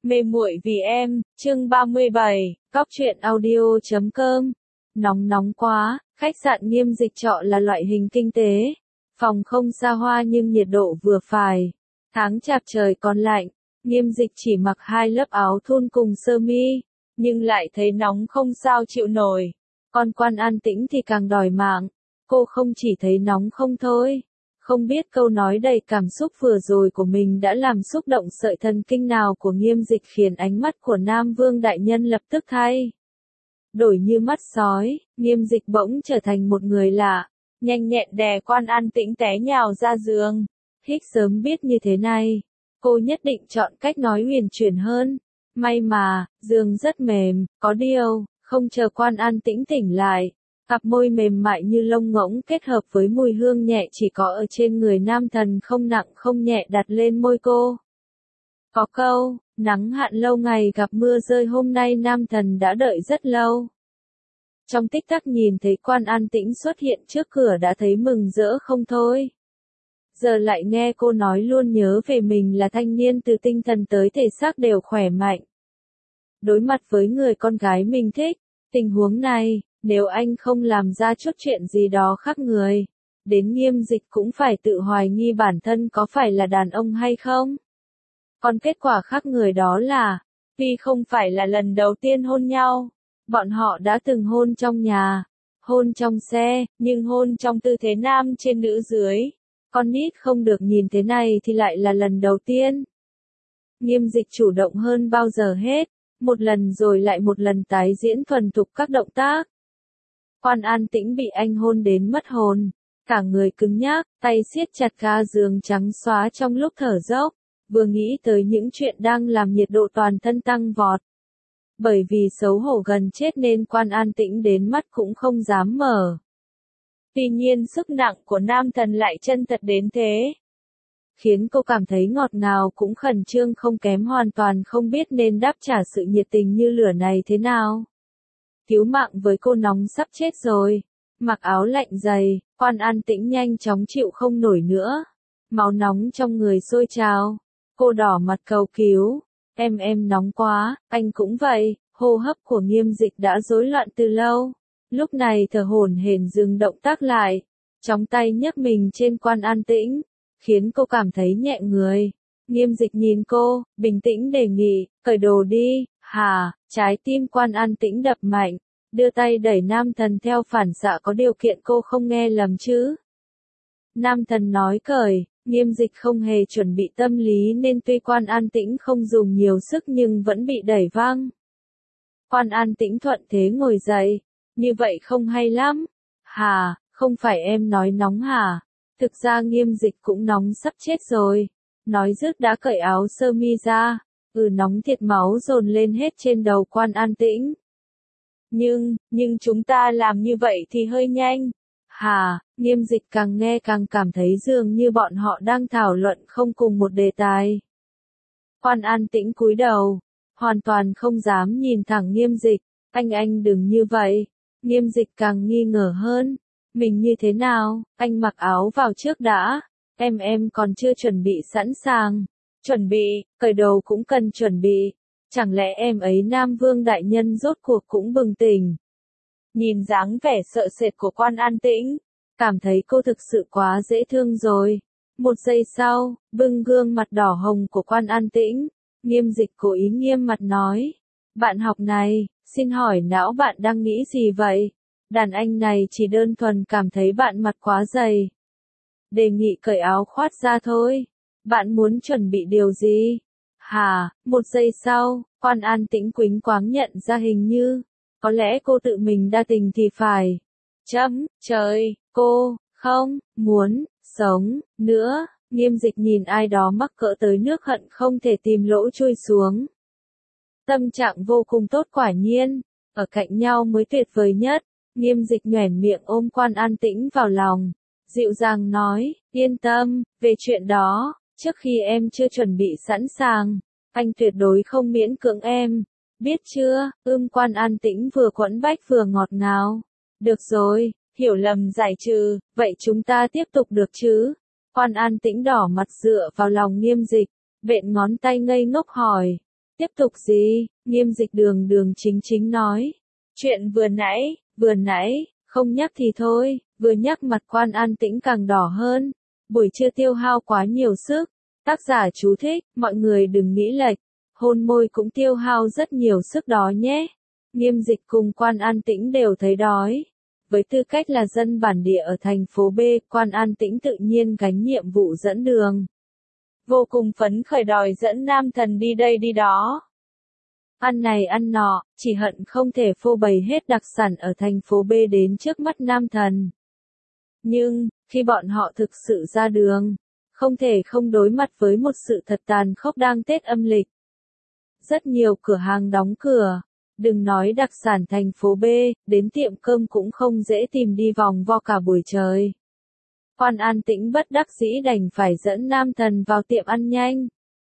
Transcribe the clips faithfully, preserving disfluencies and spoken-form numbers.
Mê muội vì em, chương ba mươi bảy, Cóc truyện audio chấm com. Nóng nóng quá, khách sạn Nghiêm Dịch trọ là loại hình kinh tế. Phòng không xa hoa nhưng nhiệt độ vừa phải. Tháng chạp trời còn lạnh, Nghiêm Dịch chỉ mặc hai lớp áo thun cùng sơ mi, nhưng lại thấy nóng không sao chịu nổi. Còn Quan An Tĩnh thì càng đòi mạng. Cô không chỉ thấy nóng không thôi. Không biết câu nói đầy cảm xúc vừa rồi của mình đã làm xúc động sợi thần kinh nào của Nghiêm Dịch khiến ánh mắt của Nam Vương đại nhân lập tức thay đổi như mắt sói. Nghiêm Dịch bỗng trở thành một người lạ, nhanh nhẹn đè Quan An Tĩnh té nhào ra giường. Hích sớm biết như thế này, cô nhất định chọn cách nói huyền chuyển hơn. May mà, giường rất mềm, có điều, không chờ Quan An Tĩnh tỉnh lại. Cặp môi mềm mại như lông ngỗng kết hợp với mùi hương nhẹ chỉ có ở trên người nam thần không nặng không nhẹ đặt lên môi cô. Có câu, nắng hạn lâu ngày gặp mưa rơi, hôm nay nam thần đã đợi rất lâu. Trong tích tắc nhìn thấy Quan An Tĩnh xuất hiện trước cửa đã thấy mừng rỡ không thôi. Giờ lại nghe cô nói luôn nhớ về mình là thanh niên từ tinh thần tới thể xác đều khỏe mạnh. Đối mặt với người con gái mình thích, tình huống này, nếu anh không làm ra chút chuyện gì đó khác người, đến Nghiêm Dịch cũng phải tự hoài nghi bản thân có phải là đàn ông hay không. Còn kết quả khác người đó là, tuy không phải là lần đầu tiên hôn nhau, bọn họ đã từng hôn trong nhà, hôn trong xe, nhưng hôn trong tư thế nam trên nữ dưới. Con nít không được nhìn thế này thì lại là lần đầu tiên. Nghiêm Dịch chủ động hơn bao giờ hết, một lần rồi lại một lần tái diễn thuần thục các động tác. Quan An Tĩnh bị anh hôn đến mất hồn, cả người cứng nhắc, tay siết chặt ga giường trắng xóa trong lúc thở dốc, vừa nghĩ tới những chuyện đang làm nhiệt độ toàn thân tăng vọt. Bởi vì xấu hổ gần chết nên Quan An Tĩnh đến mắt cũng không dám mở. Tuy nhiên sức nặng của nam thần lại chân thật đến thế, khiến cô cảm thấy ngọt ngào cũng khẩn trương không kém, hoàn toàn không biết nên đáp trả sự nhiệt tình như lửa này thế nào. Cứu mạng với cô nóng sắp chết rồi. Mặc áo lạnh dày, Quan An Tĩnh nhanh chóng chịu không nổi nữa. Máu nóng trong người sôi trào. Cô đỏ mặt cầu cứu. Em em nóng quá, anh cũng vậy. Hô hấp của Nghiêm Dịch đã rối loạn từ lâu. Lúc này thở hổn hển dừng động tác lại. Chóng tay nhấc mình trên Quan An Tĩnh, khiến cô cảm thấy nhẹ người. Nghiêm Dịch nhìn cô, bình tĩnh đề nghị, cởi đồ đi. Hà, trái tim Quan An Tĩnh đập mạnh, đưa tay đẩy nam thần theo phản xạ có điều kiện, cô không nghe lầm chứ. Nam thần nói cởi, Nghiêm Dịch không hề chuẩn bị tâm lý nên tuy Quan An Tĩnh không dùng nhiều sức nhưng vẫn bị đẩy văng. Quan An Tĩnh thuận thế ngồi dậy, như vậy không hay lắm. Hà, không phải em nói nóng hả? Thực ra Nghiêm Dịch cũng nóng sắp chết rồi. Nói dứt đã cởi áo sơ mi ra. Ừ, nóng thiệt, máu dồn lên hết trên đầu Quan An Tĩnh. Nhưng, nhưng chúng ta làm như vậy thì hơi nhanh. Hà, Nghiêm Dịch càng nghe càng cảm thấy dường như bọn họ đang thảo luận không cùng một đề tài. Quan An Tĩnh cúi đầu, hoàn toàn không dám nhìn thẳng Nghiêm Dịch. Anh anh đừng như vậy. Nghiêm Dịch càng nghi ngờ hơn. Mình như thế nào? Anh mặc áo vào trước đã. Em em còn chưa chuẩn bị sẵn sàng. Chuẩn bị, cởi đồ cũng cần chuẩn bị. Chẳng lẽ em ấy Nam Vương đại nhân rốt cuộc cũng bừng tỉnh. Nhìn dáng vẻ sợ sệt của Quan An Tĩnh, cảm thấy cô thực sự quá dễ thương rồi. Một giây sau, bưng gương mặt đỏ hồng của Quan An Tĩnh, Nghiêm Dịch cố ý nghiêm mặt nói. Bạn học này, xin hỏi não bạn đang nghĩ gì vậy? Đàn anh này chỉ đơn thuần cảm thấy bạn mặt quá dày. Đề nghị cởi áo khoác ra thôi. Bạn muốn chuẩn bị điều gì? Hà, một giây sau, Quan An Tĩnh quĩnh quáng nhận ra hình như, có lẽ cô tự mình đa tình thì phải. Chấm, trời, cô, không, muốn, sống, nữa. Nghiêm Dịch nhìn ai đó mắc cỡ tới nước hận không thể tìm lỗ chui xuống. Tâm trạng vô cùng tốt quả nhiên, ở cạnh nhau mới tuyệt vời nhất. Nghiêm Dịch nhoẻn miệng ôm Quan An Tĩnh vào lòng, dịu dàng nói, yên tâm, về chuyện đó. Trước khi em chưa chuẩn bị sẵn sàng, anh tuyệt đối không miễn cưỡng em. Biết chưa? Ưm Quan An Tĩnh vừa quẫn bách vừa ngọt ngào. Được rồi, hiểu lầm giải trừ, vậy chúng ta tiếp tục được chứ? Quan An Tĩnh đỏ mặt dựa vào lòng Nghiêm Dịch, vện ngón tay ngây ngốc hỏi. Tiếp tục gì? Nghiêm Dịch đường đường chính chính nói. Chuyện vừa nãy, vừa nãy, không nhắc thì thôi, vừa nhắc mặt Quan An Tĩnh càng đỏ hơn. Buổi trưa tiêu hao quá nhiều sức. Tác giả chú thích, mọi người đừng nghĩ lệch. Hôn môi cũng tiêu hao rất nhiều sức đó nhé. Nghiêm Dịch cùng Quan An Tĩnh đều thấy đói. Với tư cách là dân bản địa ở thành phố B, Quan An Tĩnh tự nhiên gánh nhiệm vụ dẫn đường. Vô cùng phấn khởi đòi dẫn nam thần đi đây đi đó. Ăn này ăn nọ, chỉ hận không thể phô bày hết đặc sản ở thành phố B đến trước mắt nam thần. Nhưng, khi bọn họ thực sự ra đường, không thể không đối mặt với một sự thật tàn khốc đang Tết âm lịch. Rất nhiều cửa hàng đóng cửa. Đừng nói đặc sản thành phố B, đến tiệm cơm cũng không dễ tìm đi vòng vo cả buổi trời. Quan An Tĩnh bất đắc dĩ đành phải dẫn nam thần vào tiệm ăn nhanh.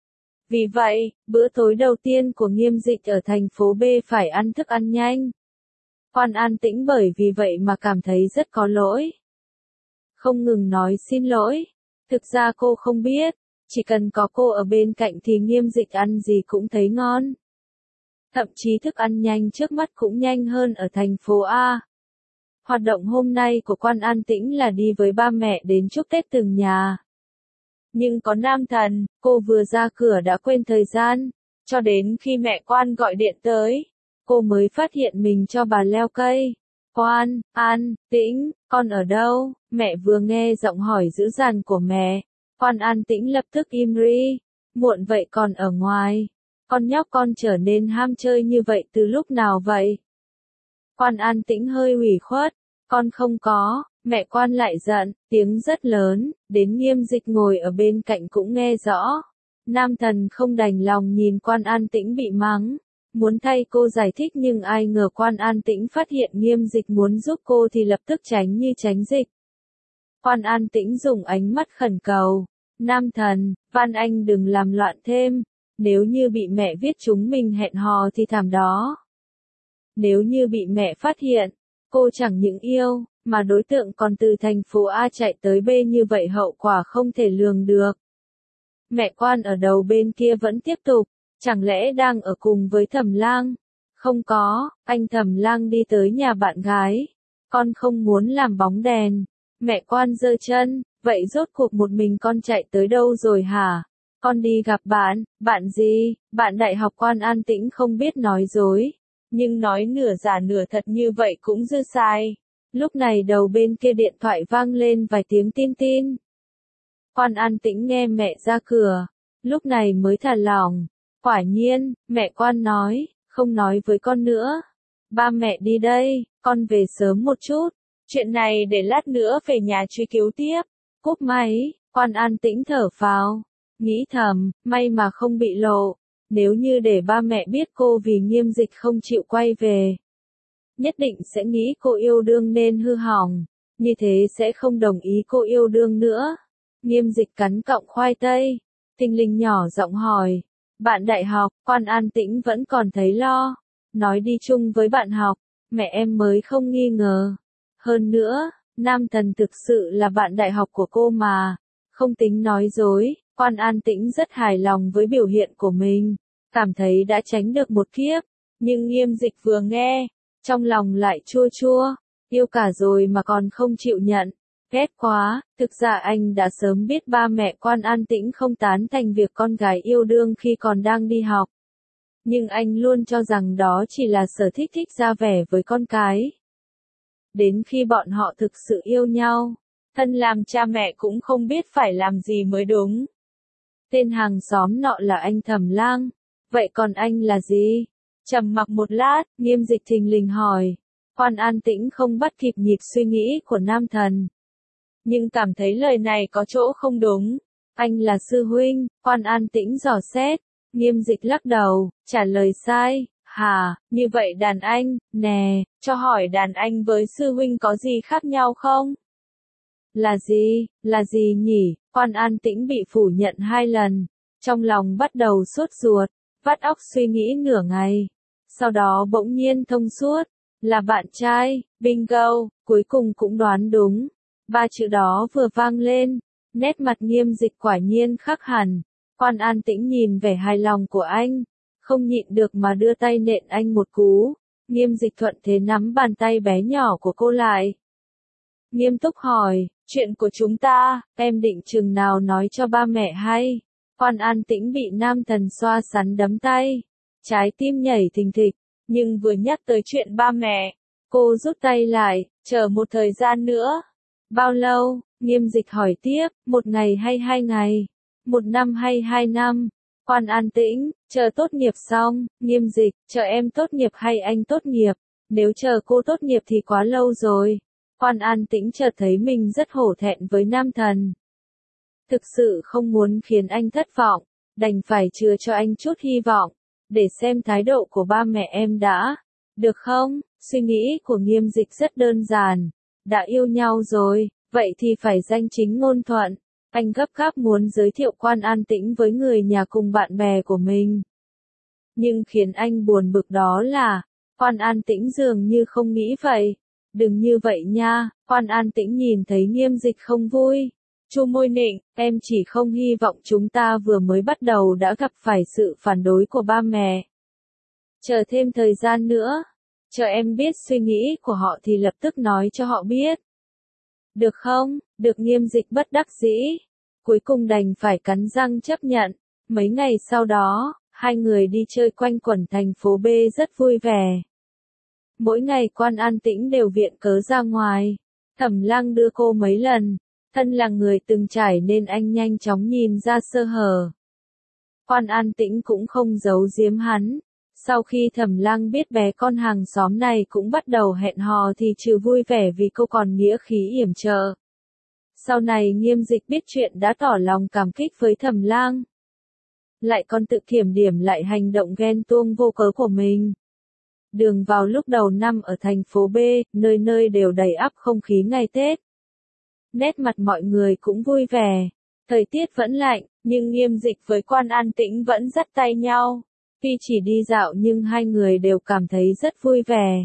Vì vậy, bữa tối đầu tiên của Nghiêm Dịch ở thành phố B phải ăn thức ăn nhanh. Quan An Tĩnh bởi vì vậy mà cảm thấy rất có lỗi. Không ngừng nói xin lỗi. Thực ra cô không biết, chỉ cần có cô ở bên cạnh thì Nghiêm Dịch ăn gì cũng thấy ngon. Thậm chí thức ăn nhanh trước mắt cũng nhanh hơn ở thành phố A. Hoạt động hôm nay của Quan An Tĩnh là đi với ba mẹ đến chúc Tết từng nhà. Nhưng có nam thần, cô vừa ra cửa đã quên thời gian, cho đến khi mẹ Quan gọi điện tới, cô mới phát hiện mình cho bà leo cây. Quan, An, Tĩnh, con ở đâu? Mẹ vừa nghe giọng hỏi dữ dằn của mẹ, Quan An Tĩnh lập tức im ri. Muộn vậy còn ở ngoài. Con nhóc con trở nên ham chơi như vậy từ lúc nào vậy? Quan An Tĩnh hơi ủy khuất. Con không có. Mẹ Quan lại giận, tiếng rất lớn, đến Nghiêm Dịch ngồi ở bên cạnh cũng nghe rõ. Nam thần không đành lòng nhìn Quan An Tĩnh bị mắng. Muốn thay cô giải thích nhưng ai ngờ Quan An Tĩnh phát hiện Nghiêm Dịch muốn giúp cô thì lập tức tránh như tránh dịch. Quan An Tĩnh dùng ánh mắt khẩn cầu. Nam thần, van anh đừng làm loạn thêm. Nếu như bị mẹ biết chúng mình hẹn hò thì thảm đó. Nếu như bị mẹ phát hiện, cô chẳng những yêu, mà đối tượng còn từ thành phố A chạy tới B như vậy hậu quả không thể lường được. Mẹ Quan ở đầu bên kia vẫn tiếp tục, chẳng lẽ đang ở cùng với Thẩm Lang? Không có, anh Thẩm Lang đi tới nhà bạn gái. Con không muốn làm bóng đèn. Mẹ Quan giơ chân, vậy rốt cuộc một mình con chạy tới đâu rồi hả? Con đi gặp bạn. Bạn gì? Bạn đại học. Quan An Tĩnh không biết nói dối, nhưng nói nửa giả nửa thật như vậy cũng dư sai. Lúc này đầu bên kia điện thoại vang lên vài tiếng tin tin. Quan An Tĩnh nghe mẹ ra cửa, lúc này mới thả lỏng. Quả nhiên, mẹ Quan nói, không nói với con nữa. Ba mẹ đi đây, con về sớm một chút. Chuyện này để lát nữa về nhà truy cứu tiếp. Cúp máy, Quan An Tĩnh thở phào. Nghĩ thầm, may mà không bị lộ. Nếu như để ba mẹ biết cô vì Nghiêm Dịch không chịu quay về, nhất định sẽ nghĩ cô yêu đương nên hư hỏng. Như thế sẽ không đồng ý cô yêu đương nữa. Nghiêm Dịch cắn cọng khoai tây. Tinh Linh nhỏ giọng hỏi. Bạn đại học. Quan An Tĩnh vẫn còn thấy lo. Nói đi chung với bạn học, mẹ em mới không nghi ngờ. Hơn nữa, nam thần thực sự là bạn đại học của cô mà. Không tính nói dối, Quan An Tĩnh rất hài lòng với biểu hiện của mình. Cảm thấy đã tránh được một kiếp. Nhưng Nghiêm Dịch vừa nghe, trong lòng lại chua chua. Yêu cả rồi mà còn không chịu nhận. Ghét quá. Thực ra anh đã sớm biết ba mẹ Quan An Tĩnh không tán thành việc con gái yêu đương khi còn đang đi học. Nhưng anh luôn cho rằng đó chỉ là sở thích thích ra vẻ với con cái. Đến khi bọn họ thực sự yêu nhau, thân làm cha mẹ cũng không biết phải làm gì mới đúng. Tên hàng xóm nọ là anh Thẩm Lang. Vậy còn anh là gì? Trầm mặc một lát, Nghiêm Dịch thình lình hỏi. Quan An Tĩnh không bắt kịp nhịp suy nghĩ của nam thần, nhưng cảm thấy lời này có chỗ không đúng. Anh là sư huynh. Quan An Tĩnh dò xét. Nghiêm Dịch lắc đầu, trả lời sai. Hả, như vậy đàn anh, nè, cho hỏi đàn anh với sư huynh có gì khác nhau không? Là gì, là gì nhỉ? Quan An Tĩnh bị phủ nhận hai lần. Trong lòng bắt đầu sốt ruột, vắt óc suy nghĩ nửa ngày. Sau đó bỗng nhiên thông suốt. Là bạn trai. Bingo, cuối cùng cũng đoán đúng. Ba chữ đó vừa vang lên, nét mặt Nghiêm Dịch quả nhiên khác hẳn. Quan An Tĩnh nhìn vẻ hài lòng của anh, không nhịn được mà đưa tay nện anh một cú. Nghiêm Dịch thuận thế nắm bàn tay bé nhỏ của cô lại. Nghiêm túc hỏi, chuyện của chúng ta, em định chừng nào nói cho ba mẹ hay? Quan An Tĩnh bị nam thần xoa sắn đấm tay. Trái tim nhảy thình thịch, nhưng vừa nhắc tới chuyện ba mẹ, cô rút tay lại, chờ một thời gian nữa. Bao lâu? Nghiêm Dịch hỏi tiếp, một ngày hay hai ngày? Một năm hay hai năm? Quan An Tĩnh, chờ tốt nghiệp xong. Nghiêm Dịch, chờ em tốt nghiệp hay anh tốt nghiệp? Nếu chờ cô tốt nghiệp thì quá lâu rồi. Quan An Tĩnh chợt thấy mình rất hổ thẹn với nam thần. Thực sự không muốn khiến anh thất vọng, đành phải chừa cho anh chút hy vọng, để xem thái độ của ba mẹ em đã. Được không? Suy nghĩ của Nghiêm Dịch rất đơn giản. Đã yêu nhau rồi, vậy thì phải danh chính ngôn thuận. Anh gấp gáp muốn giới thiệu Quan An Tĩnh với người nhà cùng bạn bè của mình. Nhưng khiến anh buồn bực đó là, Quan An Tĩnh dường như không nghĩ vậy. Đừng như vậy nha. Quan An Tĩnh nhìn thấy Nghiêm Dịch không vui. Chu môi nịnh, em chỉ không hy vọng chúng ta vừa mới bắt đầu đã gặp phải sự phản đối của ba mẹ. Chờ thêm thời gian nữa. Chờ em biết suy nghĩ của họ thì lập tức nói cho họ biết. Được không? Được. Nghiêm Dịch bất đắc dĩ. Cuối cùng đành phải cắn răng chấp nhận. Mấy ngày sau đó, hai người đi chơi quanh quẩn thành phố B rất vui vẻ. Mỗi ngày Quan An Tĩnh đều viện cớ ra ngoài. Thẩm Lăng đưa cô mấy lần. Thân là người từng trải nên anh nhanh chóng nhìn ra sơ hở. Quan An Tĩnh cũng không giấu giếm hắn. Sau khi Thẩm Lăng biết bé con hàng xóm này cũng bắt đầu hẹn hò thì trừ vui vẻ vì cô còn nghĩa khí yểm trợ. Sau này Nghiêm Dịch biết chuyện đã tỏ lòng cảm kích với Thẩm Lăng. Lại còn tự kiểm điểm lại hành động ghen tuông vô cớ của mình. Đường vào lúc đầu năm ở thành phố B, nơi nơi đều đầy ắp không khí ngày Tết. Nét mặt mọi người cũng vui vẻ. Thời tiết vẫn lạnh, nhưng Nghiêm Dịch với Quan An Tĩnh vẫn dắt tay nhau. Tuy chỉ đi dạo nhưng hai người đều cảm thấy rất vui vẻ.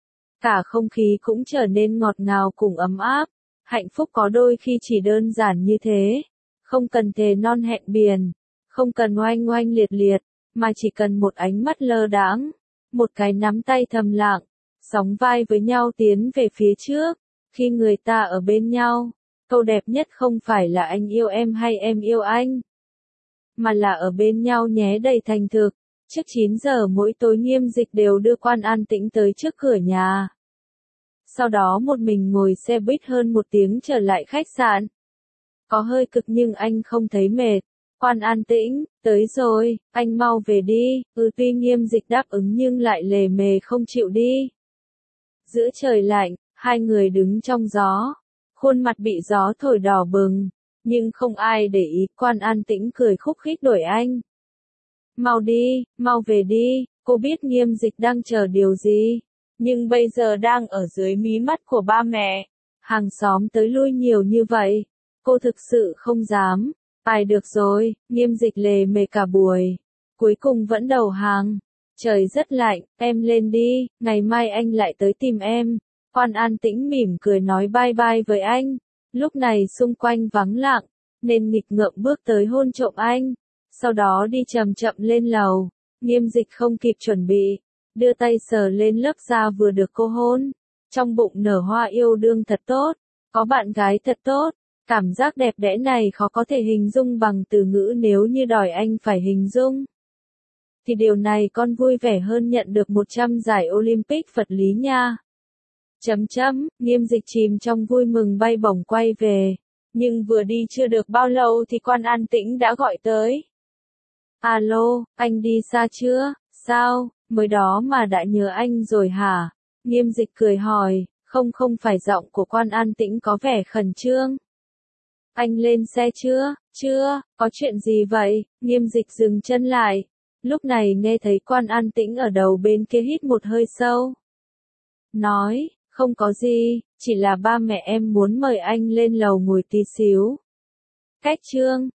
Cả không khí cũng trở nên ngọt ngào cùng ấm áp. Hạnh phúc có đôi khi chỉ đơn giản như thế. Không cần thề non hẹn biển. Không cần oanh oanh liệt liệt. Mà chỉ cần một ánh mắt lơ đãng. Một cái nắm tay thầm lặng. Sóng vai với nhau tiến về phía trước. Khi người ta ở bên nhau, câu đẹp nhất không phải là anh yêu em hay em yêu anh. Mà là ở bên nhau nhé đầy thành thực. Trước chín giờ mỗi tối Nghiêm Dịch đều đưa Quan An Tĩnh tới trước cửa nhà. Sau đó một mình ngồi xe buýt hơn một tiếng trở lại khách sạn. Có hơi cực nhưng anh không thấy mệt. Quan An Tĩnh, tới rồi, anh mau về đi. Ừ. Tuy Nghiêm Dịch đáp ứng nhưng lại lề mề không chịu đi. Giữa trời lạnh, hai người đứng trong gió. Khuôn mặt bị gió thổi đỏ bừng. Nhưng không ai để ý. Quan An Tĩnh cười khúc khích đuổi anh. Mau đi, mau về đi. Cô biết Nghiêm Dịch đang chờ điều gì. Nhưng bây giờ đang ở dưới mí mắt của ba mẹ. Hàng xóm tới lui nhiều như vậy. Cô thực sự không dám. Ai được rồi, Nghiêm Dịch lề mề cả buổi. Cuối cùng vẫn đầu hàng. Trời rất lạnh, em lên đi, ngày mai anh lại tới tìm em. Quan An Tĩnh mỉm cười nói bye bye với anh. Lúc này xung quanh vắng lặng, nên nghịch ngợm bước tới hôn trộm anh. Sau đó đi chậm chậm lên lầu. Nghiêm Dịch không kịp chuẩn bị. Đưa tay sờ lên lớp da vừa được cô hôn. Trong bụng nở hoa yêu đương thật tốt. Có bạn gái thật tốt. Cảm giác đẹp đẽ này khó có thể hình dung bằng từ ngữ nếu như đòi anh phải hình dung. Thì điều này con vui vẻ hơn nhận được một trăm giải Olympic vật lý nha. Chấm chấm, Nghiêm Dịch chìm trong vui mừng bay bổng quay về. Nhưng vừa đi chưa được bao lâu thì Quan An Tĩnh đã gọi tới. Alo, anh đi xa chưa? Sao, mới đó mà đã nhớ anh rồi hả? Nghiêm Dịch cười hỏi, không không phải giọng của Quan An Tĩnh có vẻ khẩn trương. Anh lên xe chưa? Chưa, có chuyện gì vậy? Nghiêm Dịch dừng chân lại. Lúc này nghe thấy Quan An Tĩnh ở đầu bên kia hít một hơi sâu. Nói, không có gì, chỉ là ba mẹ em muốn mời anh lên lầu ngồi tí xíu. Cách chương